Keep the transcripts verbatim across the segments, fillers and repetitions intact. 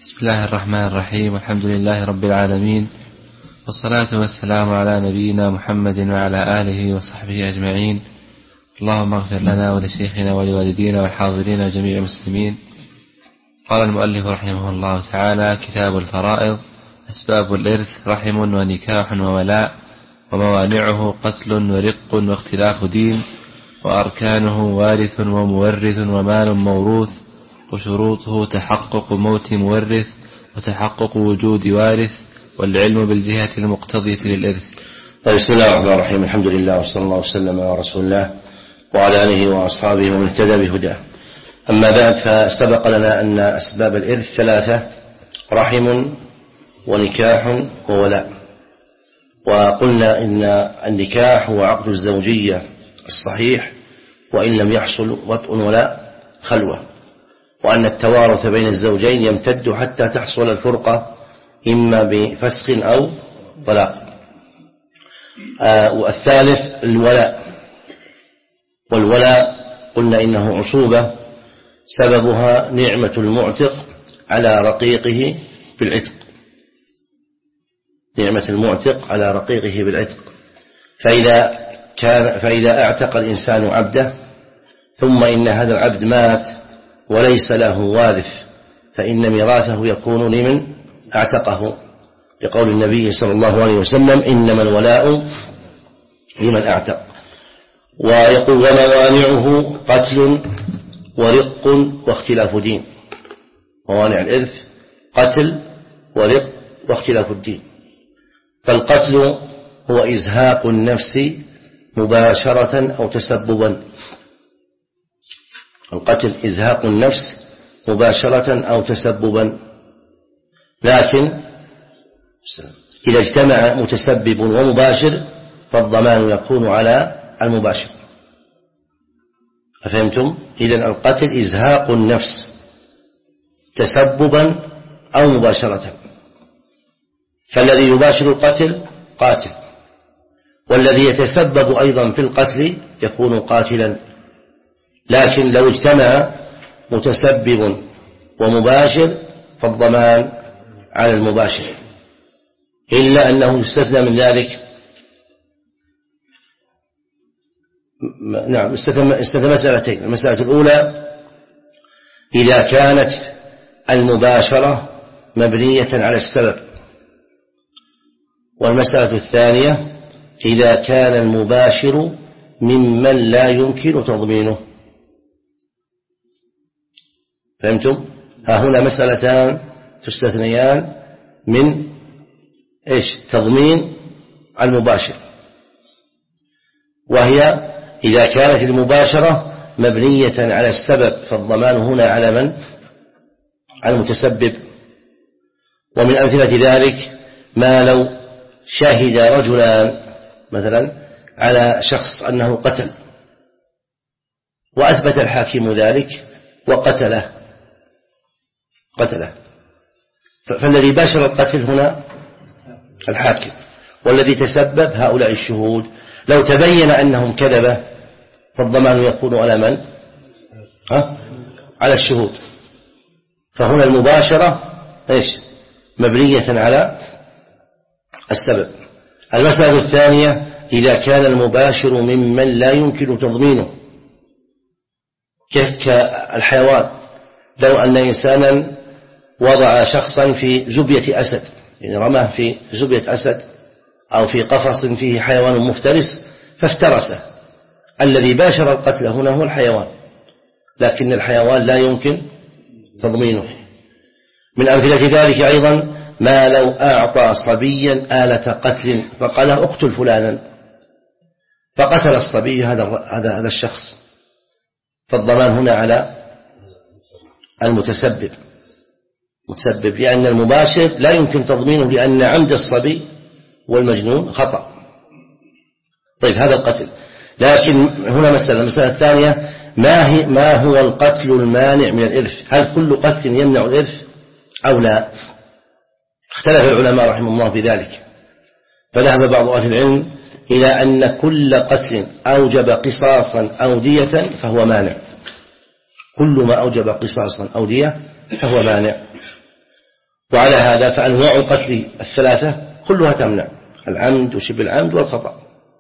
بسم الله الرحمن الرحيم. والحمد لله رب العالمين، والصلاة والسلام على نبينا محمد وعلى آله وصحبه أجمعين. اللهم اغفر لنا ولشيخنا ولوالدينا والحاضرين وجميع المسلمين. قال المؤلف رحمه الله تعالى: كتاب الفرائض. أسباب الإرث: رحم ونكاح وولاء، وموانعه قتل ورق واختلاف دين، وأركانه وارث ومورث ومال موروث، وشروطه تحقق موت مورث وتحقق وجود وارث، والعلم بالجهة المقتضية للإرث. بسم الله الرحمن الرحيم. الحمد لله وصلى الله وسلم على رسول الله وعلى آله وأصحابه ومن اهتدى بهداه. أما بعد، فسبق لنا أن أسباب الإرث ثلاثة: رحم ونكاح وولاء. وقلنا إن النكاح هو عقد الزوجية الصحيح وإن لم يحصل وطء ولا خلوة، وأن التوارث بين الزوجين يمتد حتى تحصل الفرقة إما بفسخ أو طلاق. آه والثالث الولاء. والولاء قلنا إنه عصوبة سببها نعمة المعتق على رقيقه بالعتق، نعمة المعتق على رقيقه بالعتق. فإذا كان فإذا اعتق الإنسان عبده ثم إن هذا العبد مات وليس له وارث، فإن ميراثه يكون لمن اعتقه، لقول النبي صلى الله عليه وسلم: إنما الولاء لمن اعتق. ويقول: وموانعه قتل ورق واختلاف دين. موانع الإرث قتل ورق واختلاف الدين. فالقتل هو إزهاق النفس مباشرة أو تسببا. القتل إزهاق النفس مباشرة أو تسببا، لكن إذا اجتمع متسبب ومباشر فالضمان يكون على المباشر. أفهمتم؟ إذن القتل إزهاق النفس تسببا أو مباشرة، فالذي يباشر القتل قاتل، والذي يتسبب أيضا في القتل يكون قاتلا. لكن لو اجتمع متسبب ومباشر فالضمان على المباشر، إلا أنه يستثنى من ذلك. نعم، استثنى مسألتين. المسألة الأولى: إذا كانت المباشرة مبنية على السبب. والمسألة الثانية: إذا كان المباشر ممن لا يمكن تضمينه. فهمتم؟ ها هنا مسألتان تستثنيان من إيش؟ تضمين المباشر، وهي إذا كانت المباشرة مبنية على السبب فالضمان هنا على من؟ على المتسبب. ومن أمثلة ذلك ما لو شهد رجلان مثلا على شخص أنه قتل، وأثبت الحاكم ذلك وقتله قتله فالذي باشر القتل هنا الحاكم، والذي تسبب هؤلاء الشهود. لو تبين أنهم كذبة فالضمان يكون على من؟ ها؟ على الشهود. فهنا المباشرة إيش؟ مبنية على السبب. المسألة الثانية: إذا كان المباشر ممن لا يمكن تضمينه، كالحيوان. لو أن إنسانا وضع شخصا في زبية أسد، يعني رماه في زبية أسد أو في قفص فيه حيوان مفترس فافترسه، الذي باشر القتل هنا هو الحيوان، لكن الحيوان لا يمكن تضمينه. من أمثلة ذلك أيضا ما لو أعطى صبيا آلة قتل فقال: اقتل فلانا، فقتل الصبي هذا هذا هذا الشخص، فالضمان هنا على المتسبب متسبب، لأن المباشر لا يمكن تضمينه، لأن عمد الصبي والمجنون خطأ. طيب، هذا القتل. لكن هنا مسألة المسألة الثانية: ما هي ما هو القتل المانع من الإرث؟ هل كل قتل يمنع الإرث أو لا؟ اختلف العلماء رحمه الله في ذلك، فذهب بعض أهل العلم إلى أن كل قتل أوجب قصاصا أو دية فهو مانع. كل ما أوجب قصاصا أو دية فهو مانع. وعلى هذا فأنواع القتل الثلاثة كلها تمنع: العمد وشبه العمد والخطأ.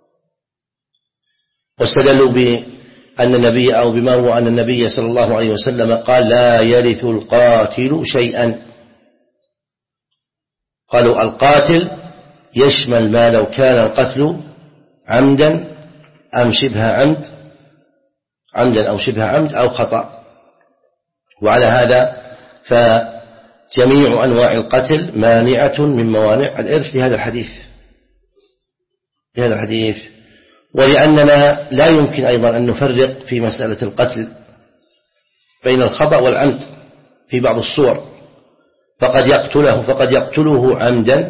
واستدلوا بأن النبي أو بما هو أن النبي صلى الله عليه وسلم قال: لا يرث القاتل شيئا. قالوا القاتل يشمل ما لو كان القتل عمدا أم شبه عمد عمدا أو شبه عمد أو خطأ. وعلى هذا فجميع أنواع القتل مانعة من موانع الإرث لهذا الحديث لهذا الحديث ولأننا لا يمكن أيضا أن نفرق في مسألة القتل بين الخطأ والعمد في بعض الصور، فقد يقتله فقد يقتله عمدا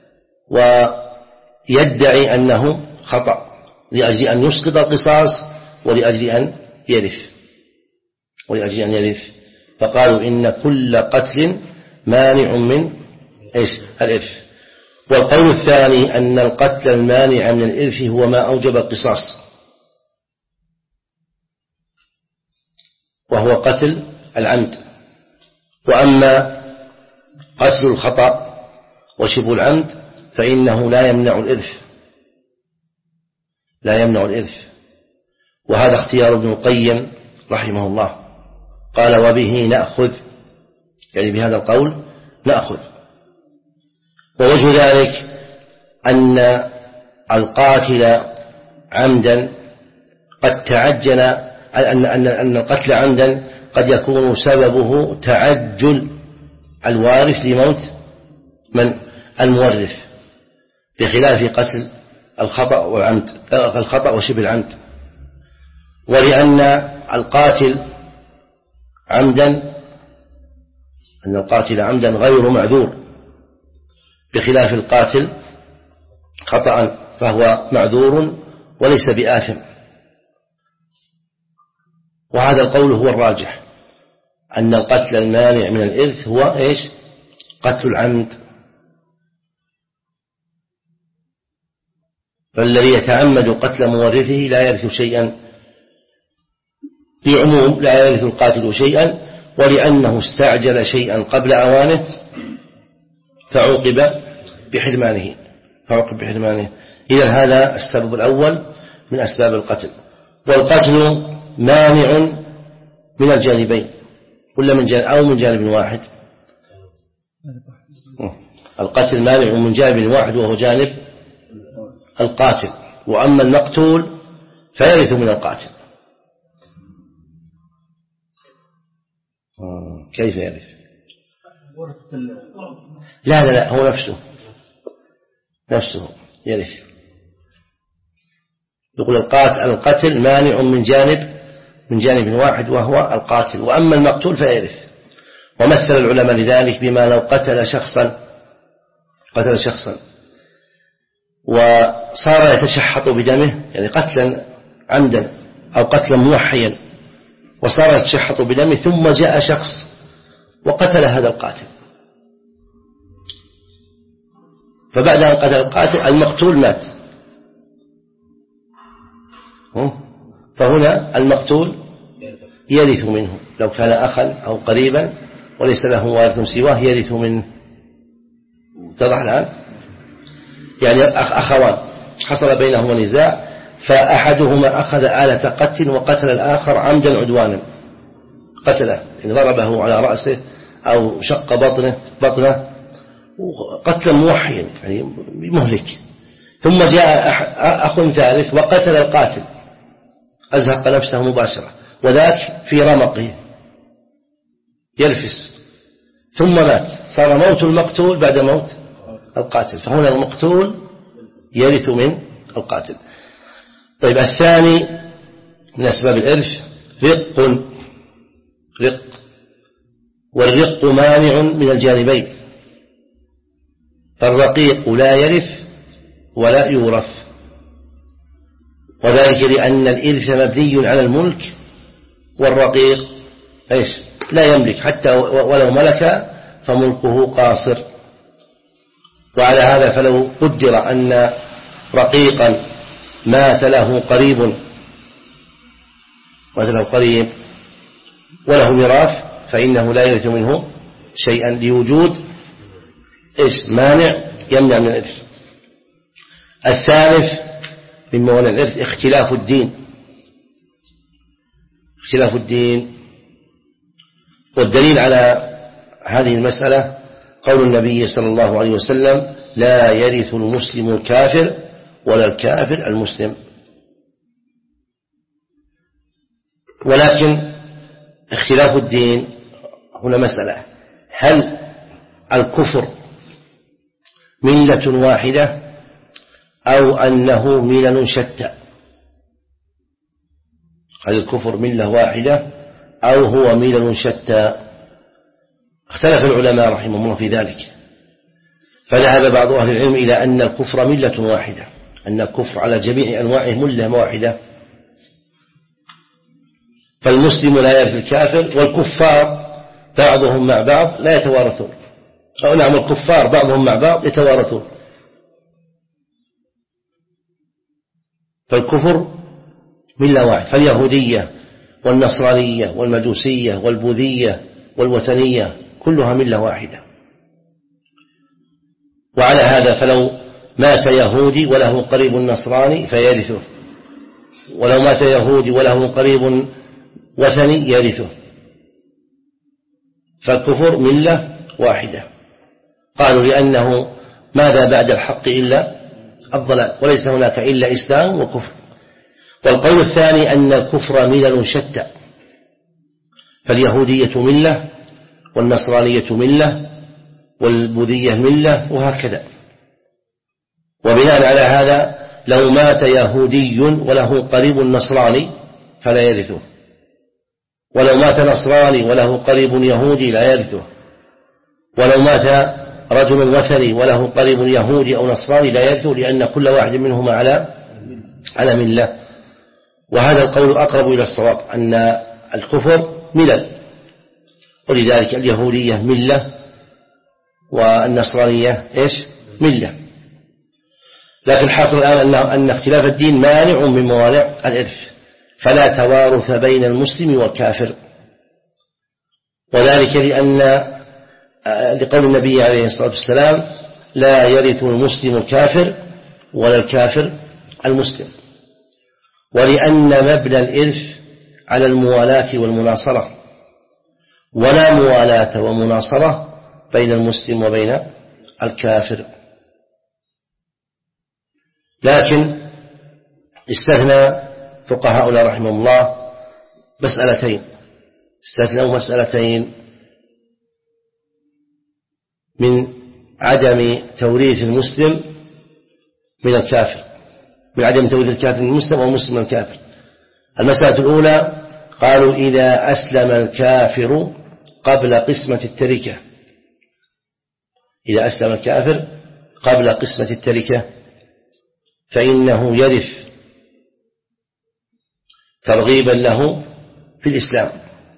ويدعي أنه خطأ لأجل أن يسقط القصاص ولأجل أن يرث ولأجل أن يرث فقالوا إن كل قتل مانع من إيش؟ الإرث. والقول الثاني أن القتل المانع من الإرث هو ما أوجب القصاص، وهو قتل العمد. وأما قتل الخطأ وشبه العمد فإنه لا يمنع الإرث لا يمنع الإرث وهذا اختيار ابن القيم رحمه الله. قال: وبه نأخذ، يعني بهذا القول نأخذ. ووجه ذلك أن القاتل عمدا قد تعجل أن أن أن القتل عمدا قد يكون سببه تعجل الوارث لموت من المورث، بخلاف قتل الخطأ والعمد الخطأ وشبه العمد. ولأن القاتل عمدا أن القاتل عمدا غير معذور، بخلاف القاتل خطأ فهو معذور وليس بآثم. وهذا القول هو الراجح، أن القتل المانع من الإرث هو إيش؟ قتل العمد. فالذي يتعمد قتل مورثه لا يرث شيئا، بعموم لا يرث القاتل شيئا، ولأنه استعجل شيئا قبل أوانه فعوقب بحرمانه فعوقب بحرمانه إذن هذا السبب الأول من أسباب القتل. والقتل مانع من الجانبين ولا من جانب أو من جانب واحد؟ القتل مانع من جانب واحد وهو جانب القاتل، وأما المقتول فيرث من القاتل. كيف يرث؟ لا لا لا هو نفسه نفسه يرث. يقول القاتل القتل مانع من جانب من جانب واحد وهو القاتل، وأما المقتول فيرث. ومثل العلماء لذلك بما لو قتل شخصا قتل شخصا وصار يتشحط بدمه، يعني قتلا عمدا أو قتلا موحيا وصار يتشحط بدمه، ثم جاء شخص وقتل هذا القاتل، فبعد أن قتل القاتل المقتول مات، فهنا المقتول يرث منه لو كان أخا أو قريبا وليس له وارث سواه يرث منه. اتضح الآن؟ يعني أخوان حصل بينهما نزاع، فأحدهما أخذ آلة قتل وقتل الآخر عمدا عدوانا، قتله إن ضربه على رأسه أو شق بطنه بطنه قتلا موحيا يعني مهلك. ثم جاء أخ ثالث وقتل القاتل، أزهق نفسه مباشرة، وذاك في رمقه يلفس، ثم مات، صار موت المقتول بعد موت القاتل، فهنا المقتول يرث من القاتل. طيب الثاني من أسباب الإرث رق رق والرق مانع من الجانبين، فالرقيق لا يرث ولا يورث، وذلك لأن الإرث مبني على الملك، والرقيق إيش لا يملك حتى ولو ملك فملكه قاصر. وعلى هذا فلو قدر أن رقيقا مات له قريب مات له قريب وله ميراث فإنه لا يرث منه شيئا لوجود إيش مانع يمنع من الإرث. الثالث من موانع الإرث اختلاف الدين. اختلاف الدين، والدليل على هذه المسألة قول النبي صلى الله عليه وسلم: لا يرث المسلم الكافر ولا الكافر المسلم. ولكن اختلاف الدين هنا مسألة: هل الكفر ملة واحدة أو أنه ملل شتى؟ هل الكفر ملة واحدة أو هو ملل شتى؟ اختلف العلماء رحمهم الله في ذلك، فذهب بعض أهل العلم إلى أن الكفر ملة واحدة، أن الكفر على جميع أنواعه ملة واحدة، فالمسلم لا يرث الكافر، والكفار بعضهم مع بعض لا يتوارثون، أو نعم الكفار بعضهم مع بعض يتوارثون. فالكفر ملة واحد، فاليهودية والنصرانية والمجوسية والبوذية والوثنية كلها ملة واحدة. وعلى هذا فلو مات يهودي وله قريب نصراني فيرثه، ولو مات يهودي وله قريب وثني يرثه، فالكفر ملة واحدة. قالوا لأنه ماذا بعد الحق إلا الضلال، وليس هناك إلا إسلام وكفر. والقول الثاني أن الكفر ملل شتى، فاليهودية ملة والنصرانية ملة والبوذية ملة وهكذا. وبناء على هذا لو مات يهودي وله قريب نصراني فلا يرثه، ولو مات نصراني وله قريب يهودي لا يرثه، ولو مات رجل وثني وله قريب يهودي أو نصراني لا يرثه، لأن كل واحد منهما على على ملة. وهذا القول أقرب إلى الصواب، أن الكفر ملل، ولذلك اليهودية ملة والنصرانية إيش ملة. لكن حاصل الآن أن اختلاف الدين مانع من موانع الإرث، فلا توارث بين المسلم والكافر، وذلك لأن لقول النبي عليه الصلاة والسلام: لا يرث المسلم الكافر ولا الكافر المسلم. ولأن مبنى الإرث على الموالاة والمناصرة، ولا موالاة ومناصرة بين المسلم وبين الكافر. لكن استثنى فقهاؤنا رحمهم الله مسألتين، استثنوا مسألتين من عدم توريث المسلم من الكافر، من عدم توريث الكافر من المسلم والمسلم من الكافر. المسألة الأولى قالوا: إذا أسلم الكافر قبل قسمة التركة، إذا أسلم الكافر قبل قسمة التركة فإنه يرث ترغيبا له في الإسلام.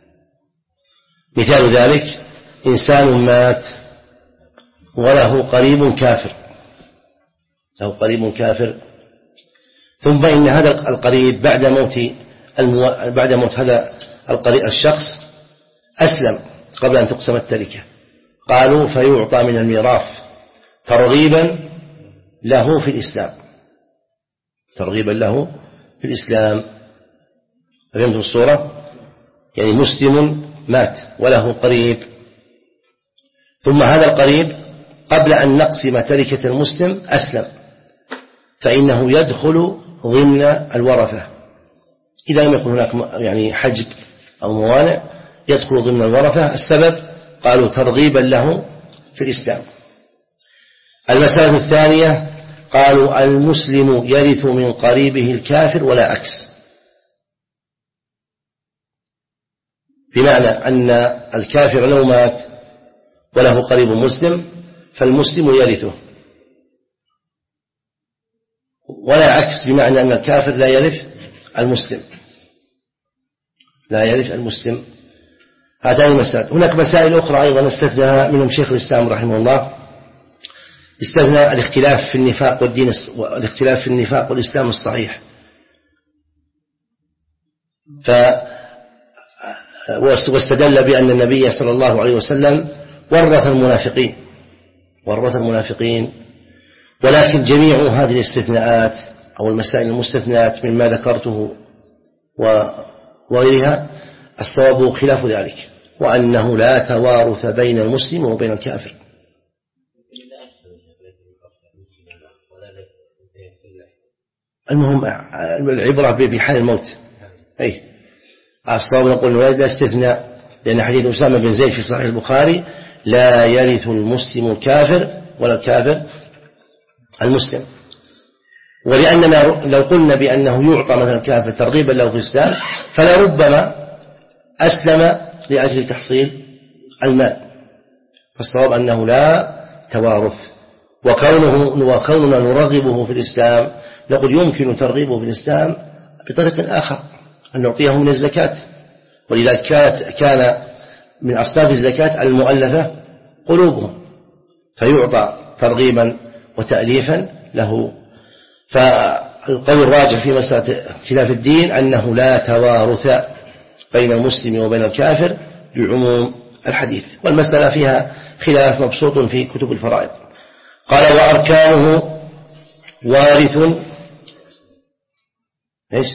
مثال ذلك: إنسان مات وله قريب كافر، له قريب كافر، ثم إن هذا القريب بعد موت المو... بعد موت هذا القريب الشخص أسلم قبل أن تقسم التركة، قالوا فيعطى من الميراث ترغيبا له في الإسلام، ترغيبا له في الإسلام. فهمتم الصورة؟ يعني مسلم مات وله قريب، ثم هذا القريب قبل أن نقسم تركة المسلم أسلم، فإنه يدخل ضمن الورثة إذا لم يكن هناك يعني حجب أو موانع، يدخل ضمن الورثة. السبب قالوا ترغيبا له في الإسلام. المسألة الثانية قالوا: المسلم يرث من قريبه الكافر ولا عكس، بمعنى أن الكافر لو مات وله قريب مسلم فالمسلم يرثه، ولا عكس، بمعنى أن الكافر لا يرث المسلم، لا يرث المسلم. هاتان المسائل. هناك مسائل أخرى أيضا استثنى منهم شيخ الإسلام رحمه الله، استثنى الاختلاف في النفاق والدين، والاختلاف في النفاق والإسلام الصحيح. ف واستدل بأن النبي صلى الله عليه وسلم ورث المنافقين، ورث المنافقين. ولكن جميع هذه الاستثناءات أو المسائل المستثنات مما ذكرته وغيرها الصواب خلاف ذلك، وأنه لا توارث بين المسلم وبين الكافر. المهم العبرة بحال الموت. أي الصواب نقول لا استثناء، لأن حديث أسامة بن زيد في صحيح البخاري لا يرث المسلم الكافر ولا الكافر المسلم. ولأننا لو قلنا بأنه يعطى مثلا الكافر ترغيبا له في الإسلام فلربما أسلم لأجل تحصيل المال، فالصواب أنه لا توارث. وكونه وكوننا نرغبه في الإسلام نقول يمكن ترغيبه في الإسلام بطريق آخر، أن نعطيه من الزكاة. ولذلك كانت كان من أصناف الزكاة المؤلفة قلوبهم، فيعطى ترغيبا وتأليفا له. فالقول الراجح في مسألة خلاف الدين أنه لا توارث بين المسلم وبين الكافر لعموم الحديث. والمسألة فيها خلاف مبسوط في كتب الفرائض. قال وأركانه وارث إيش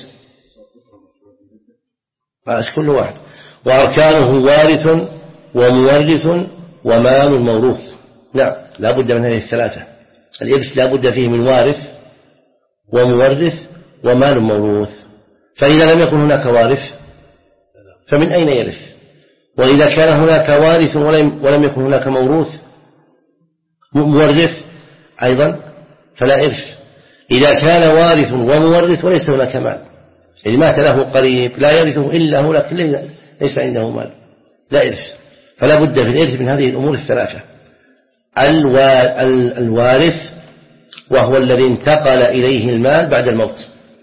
قال كل واحد وأركانه وارث ومورث ومال موروث. نعم لا بد من هذه الثلاثة. الإرث لا بد فيه من وارث ومورث ومال موروث. فإذا لم يكن هناك وارث فمن أين يرث؟ وإذا كان هناك وارث ولم, ولم يكن هناك موروث مورث أيضا فلا إرث. إذا كان وارث ومورث وليس هناك مال، إذا مات له قريب لا يرثه إلا هو لكن ليس عنده مال لا إرث. فلا بد في الإرث من هذه الأمور الثلاثة: الوارث وهو الذي انتقل إليه المال بعد الموت،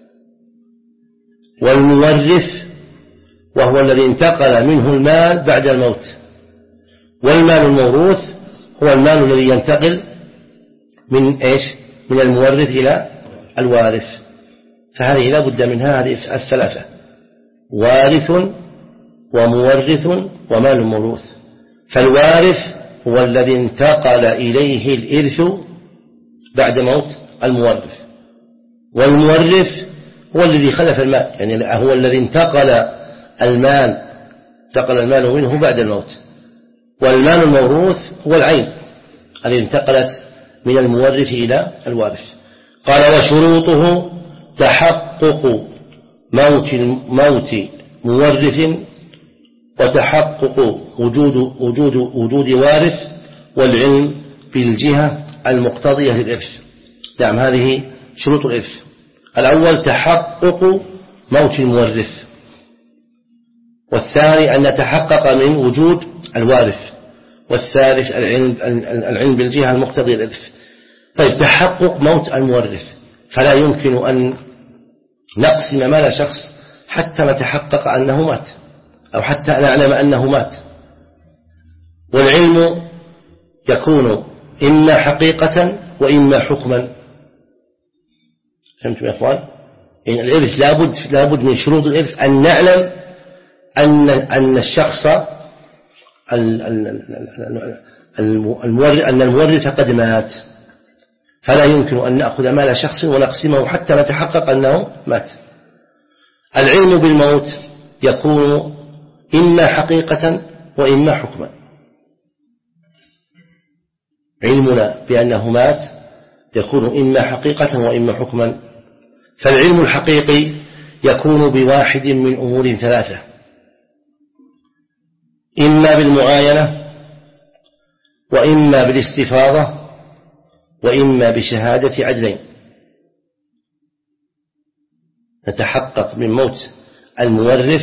والمورث وهو الذي انتقل منه المال بعد الموت، والمال الموروث هو المال الذي ينتقل من إيش من المورث إلى الوارث. فهذه لا بد منها هذه الثلاثة: وارث ومورث ومال موروث. فالوارث هو الذي انتقل إليه الإرث بعد موت المورث، والمورث هو الذي خلف المال، يعني هو الذي انتقل المال انتقل المال منه بعد الموت. والمال الموروث هو العين الذي انتقلت من المورث إلى الوارث. قال وشروطه تحقق موت موت مورث، وتحقق وجود وجود وجود وارث، والعلم بالجهة المقتضية للإرث. نعم هذه شروط الإرث. الأول تحقق موت المورث، والثاني أن نتحقق من وجود الوارث، والثالث العلم العلم بالجهة المقتضية للإرث. طيب تحقق موت المورث، فلا يمكن أن نقسم مال شخص حتى نتحقق أنه مات أو حتى نعلم أنه مات. والعلم يكون إما حقيقة وإما حكما. فهمتم يا أخوان؟ إن الإرث لابد لابد من شروط الإرث أن نعلم أن أن الشخص المورث أن المورث قد مات، فلا يمكن أن نأخذ مال شخص ونقسمه حتى نتحقق أنه مات. العلم بالموت يكون إما حقيقة وإما حكما. علمنا بأنه مات يكون إما حقيقة وإما حكما. فالعلم الحقيقي يكون بواحد من أمور ثلاثة: إما بالمعاينة، وإما بالاستفاضة، وإما بشهادة عدلين. نتحقق من موت المورث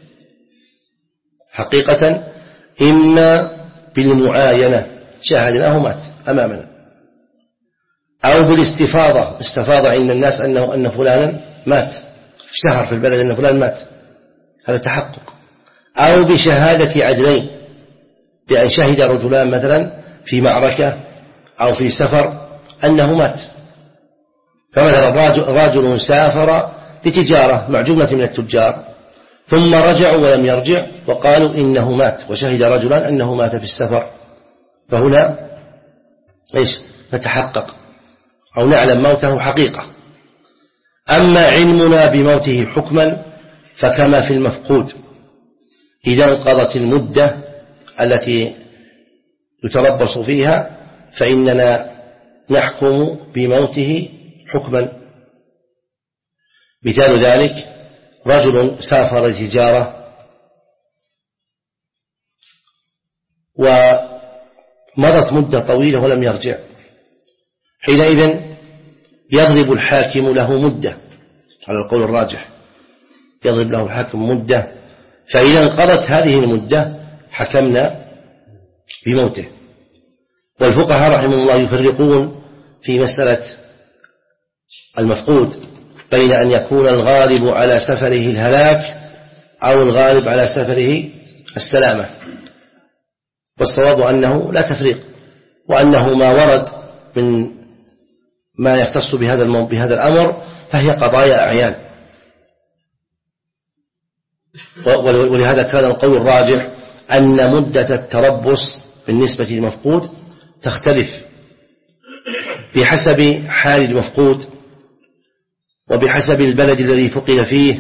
حقيقة إما بالمعاينة، شاهدناه مات أمامنا، أو بالاستفاضة، استفاض عند الناس أنه أن فلانا مات، اشتهر في البلد أن فلان مات، هذا تحقق. أو بشهادة عدلين، بأن شهد رجلان مثلا في معركة أو في سفر أنه مات. فمثلا رجل سافر لتجارة مع جملة من التجار ثم رجعوا ولم يرجع وقالوا إنه مات، وشهد رجلان أنه مات في السفر، فهنا إيش نتحقق أو نعلم موته حقيقة. أما علمنا بموته حكما فكما في المفقود، إذا انقضت المدة التي يتربص فيها فإننا نحكم بموته حكما. مثال ذلك رجل سافر لتجارة ومضت مدة طويلة ولم يرجع، حينئذ يضرب الحاكم له مدة، على القول الراجح يضرب له الحاكم مدة، فإذا انقضت هذه المدة حكمنا بموته. والفقهاء رحمه الله يفرقون في مسألة المفقود بين أن يكون الغالب على سفره الهلاك أو الغالب على سفره السلامة، والصواب أنه لا تفريق، وأنه ما ورد من ما يختص بهذا بهذا الأمر فهي قضايا أعيان. ولهذا كان القول الراجح أن مدة التربص بالنسبة للمفقود تختلف بحسب حال المفقود وبحسب البلد الذي فقد فيه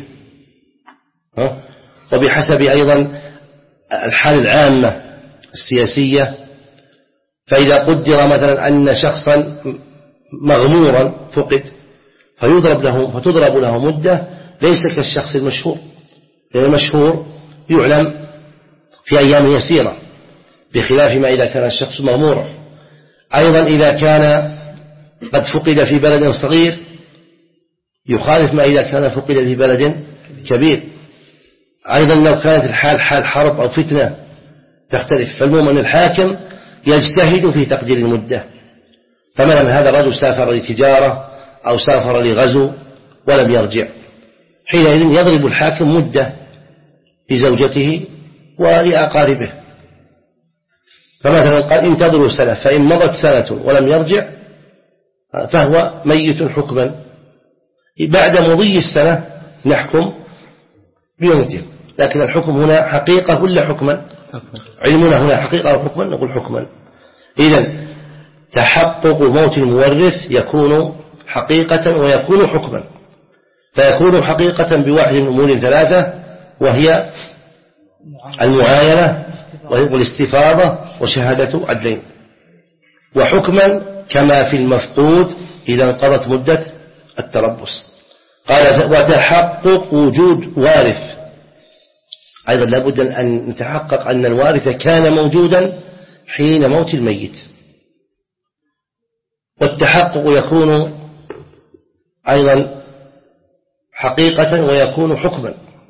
وبحسب أيضا الحال العامة السياسية. فإذا قدر مثلا أن شخصا مغمورا فقد فيضرب له فتضرب له مدة ليس كالشخص المشهور، لأن المشهور يعلم في أيام يسيرة بخلاف ما إذا كان الشخص مغمورا. أيضا إذا كان قد فقد في بلد صغير يخالف ما إذا كان فقد في بلد كبير. أيضا لو كانت الحال حال حرب أو فتنة تختلف. فالمهم أن الحاكم يجتهد في تقدير المدة. فمثلا هذا الرجل سافر لتجارة أو سافر لغزو ولم يرجع، حينئذ يضرب الحاكم مدة لزوجته ولأقاربه. فمثلا قال انتظروا سنة، فإن مضت سنة ولم يرجع فهو ميت حكما. بعد مضي السنة نحكم بموته، لكن الحكم هنا حقيقة ولا حكما؟ علمنا هنا حقيقة وحكما، نقول حكما. إذن تحقق موت المورث يكون حقيقة ويكون حكما. فيكون حقيقة بواحد من أمور ثلاثة، وهي المعاينة والاستفاضة وشهادة عدلين. وحكما كما في المفقود إذا انقضت مدة التربص. قال وتحقق وجود وارث، أيضا لابد أن نتحقق أن الوارث كان موجودا حين موت الميت. والتحقق يكون أيضا حقيقة ويكون حكما.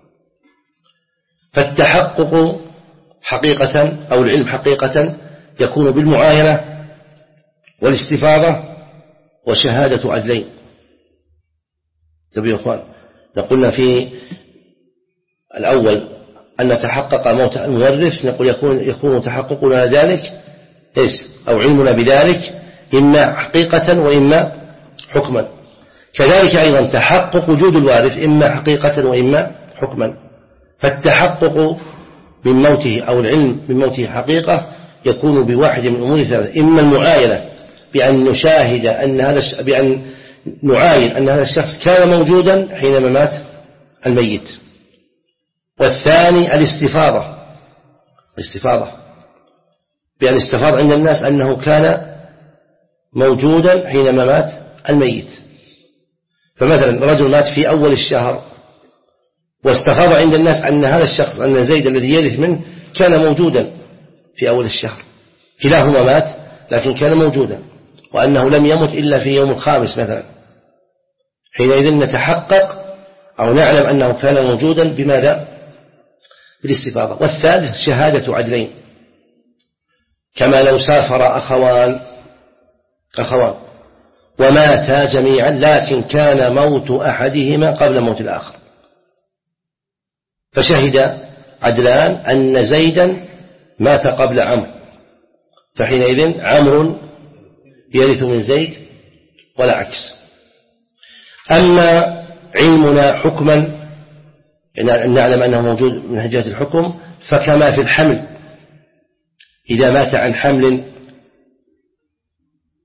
فالتحقق حقيقة أو العلم حقيقة يكون بالمعاينة والاستفاضة وشهادة عدلين. تبي يا أخوان، نقولنا في الأول أن نتحقق موت المورث، نقول يكون يكون تحققنا ذلك إيش أو علمنا بذلك إما حقيقة وإما حكما. كذلك أيضا تحقق وجود الوارث إما حقيقة وإما حكما. فالتحقق من موته أو العلم من موته حقيقة يكون بواحد من أمور ثلاثة: إما المعاينة بأن نشاهد أن هذا بأن نعاين أن هذا الشخص كان موجودا حينما مات الميت، والثاني الاستفاضة الاستفاضة بأن استفاض عند الناس أنه كان موجودا حينما مات الميت. فمثلا رجل مات في أول الشهر واستفاض عند الناس أن هذا الشخص أن زيد الذي يرث منه كان موجودا في أول الشهر، كلاهما مات لكن كان موجودا، وأنه لم يمت إلا في يوم الخامس مثلا. حينئذ نتحقق أو نعلم أنه كان موجودا بماذا؟ بالاستفاضة. والثالث شهادة عدلين، كما لو سافر أخوان أخوان وماتا جميعا لكن كان موت أحدهما قبل موت الآخر، فشهد عدلان أن زيدا مات قبل عمرو، فحينئذ عمرو يرث من زيد ولا عكس. أما علمنا حكما أن نعلم أنه موجود من جهة الحكم فكما في الحمل، إذا مات عن حمل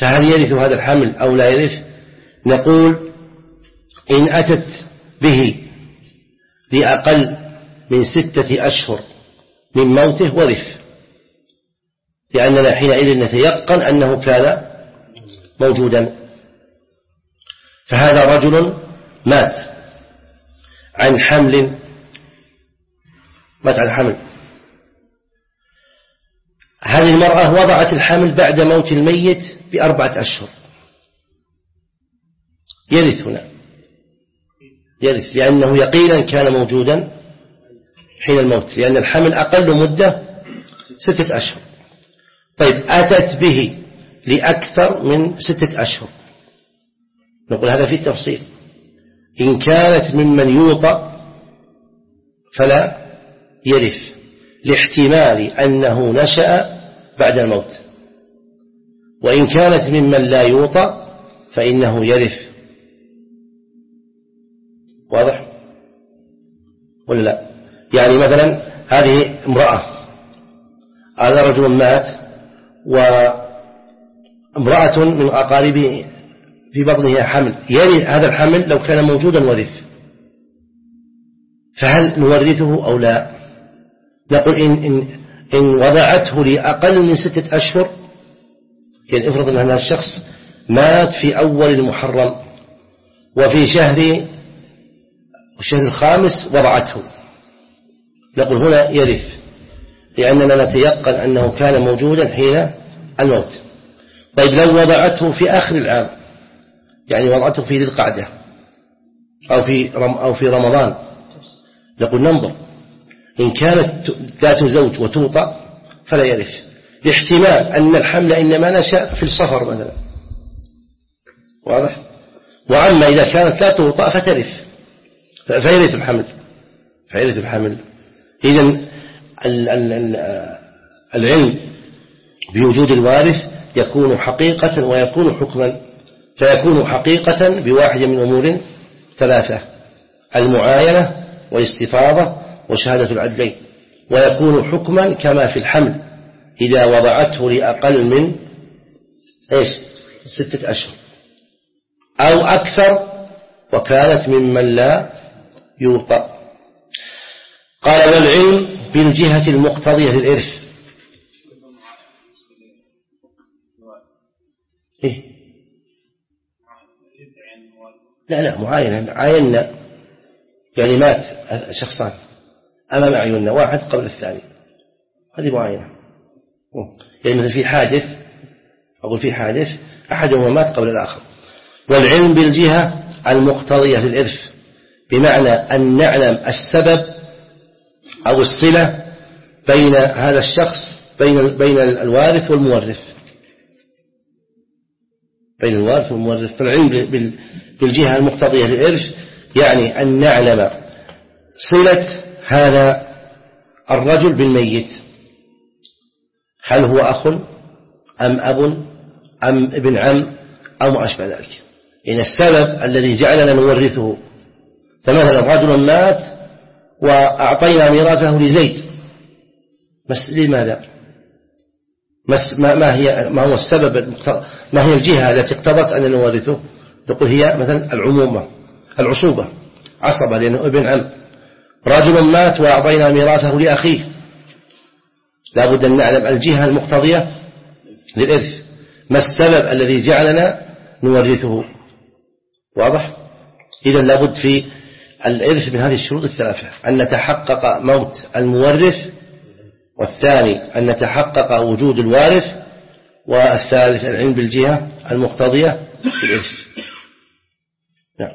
فهل يرث هذا الحمل أو لا يرث؟ نقول إن أتت به لأقل من ستة أشهر من موته ورث، لأننا حينئذ نتيقن أنه كان موجودا. فهذا رجل مات عن حمل مات عن حمل هذه المرأة وضعت الحمل بعد موت الميت بأربعة أشهر، يرث هنا، يرث لأنه يقينا كان موجودا حين الموت، لأن الحمل أقل مدة ستة أشهر. طيب أتت به لأكثر من ستة أشهر، نقول هذا فيه تفصيل. إن كانت ممن يوطأ فلا يرث لاحتمال أنه نشأ بعد الموت، وإن كانت ممن لا يوطأ فإنه يرث. واضح ولا لا؟ يعني مثلا هذه امرأة، هذا رجل مات وامرأة من أقاربه في بطنها حمل، يعني هذا الحمل لو كان موجودا ورث، فهل نورثه أو لا؟ نقول إن, إن, إن وضعته لأقل من ستة أشهر، يعني افرض أن هذا الشخص مات في أول المحرم وفي شهر الشهر الخامس وضعته، نقول هنا يرث، لأننا نتيقن أنه كان موجودا حين الموت. طيب لو وضعته في آخر العام، يعني وضعته في ذي القعدة أو في رم أو في رمضان، نقول ننظر إن كانت ذات زوج وتوطأ فلا يرث، لاحتمال أن الحمل إنما نشأ في الصفر مثلا. واضح؟ وأما إذا كانت لا توطأ فترث، فيرث الحمل، فيرث الحمل. إذن العلم بوجود الوارث يكون حقيقة ويكون حكما. فيكون حقيقة بواحد من أمور ثلاثة: المعاينة والاستفاضة وشهادة العدلين. ويكون حكما كما في الحمل إذا وضعته لأقل من إيش ستة أشهر أو أكثر وكانت ممن لا يوطأ. قال: والعلم بالجهة المقتضية للإرث. إيه؟ لا لا معاينة، عايننا يعني مات شخصان أمام أعيننا، واحد قبل الثاني، هذه معاينة. يعني مثل في حادث، أقول في حادث أحدهما مات قبل الآخر. والعلم بالجهة المقتضية للإرث بمعنى أن نعلم السبب أو الصلة بين هذا الشخص بين بين الوارث والمورث، بين الوارث والمورث. فالعلم بالجهة المقتضية للإرث يعني أن نعلم صلة هذا الرجل بالميت، هل هو أخ أم أب أم ابن عم أو ما أشبه ذلك. إن السبب الذي جعلنا نورثه، فمثلا رجل مات وأعطينا ميراثه لزيد، بس لماذا؟ ما هي ما هو السبب؟ ما هي الجهة التي اقتضت أن نورثه؟ نقول هي مثلا العمومة، العصوبة، عصبة لأنه ابن عم. رجل مات وأعطينا ميراثه لأخيه، لا بد أن نعلم الجهة المقتضية للإرث، ما السبب الذي جعلنا نورثه. واضح؟ إذن لابد في الإرث من هذه الشروط الثلاثة: أن نتحقق موت المورث، والثاني أن نتحقق وجود الوارث، والثالث العلم بالجهة المقتضية للإرث. نعم.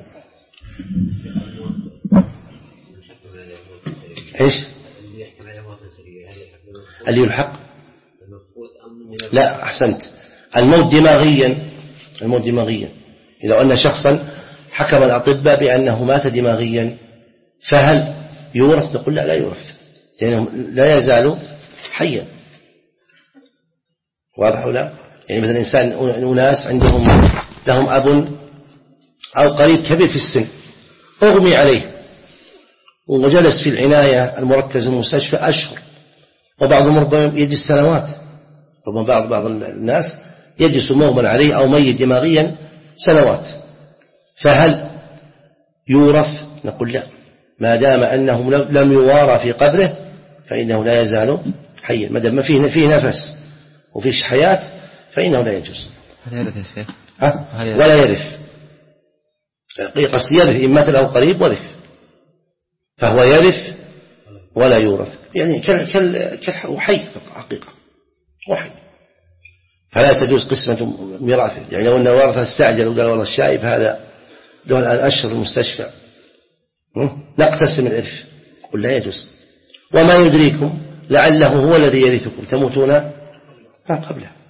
إيش؟ اللي يلحق؟ لا، أحسنت. الموت دماغيا، الموت دماغيا. إذا أن شخصا حكم الأطباء بأنه مات دماغيا، فهل يورث؟ تقول لا، لا يورث، لأنه لا يزال حيا. واضح ولا لا؟ يعني مثلا إنسان، أناس عندهم لهم أب أو قريب كبير في السن، أغمي عليه وجلس في العناية المركزة المستشفى أشهر، وبعضهم ربما يجلس سنوات، ربما بعض بعض الناس يجلس مغمى عليه أو ميت دماغيا سنوات، فهل يورث؟ نقول لا، ما دام أنه لم يوارى في قبره فإنه لا يزال حيا، ما دام فيه فيه نفس وفيش حياة فإنه لا يجوز. هل يرث يا شيخ؟ ولا يرث، قصد يرث إن مات له قريب ورث، فهو يرث ولا يورث، يعني كالحي حقيقة وحي، فلا تجوز قسمة ميراثه. يعني لو أن ورثه استعجل وقال والله الشايب هذا له الآن أشهر المستشفى نقتسم الإرث، قل لا يجوز. وما يدريكم لعله هو الذي يرثكم تموتون ما قبله.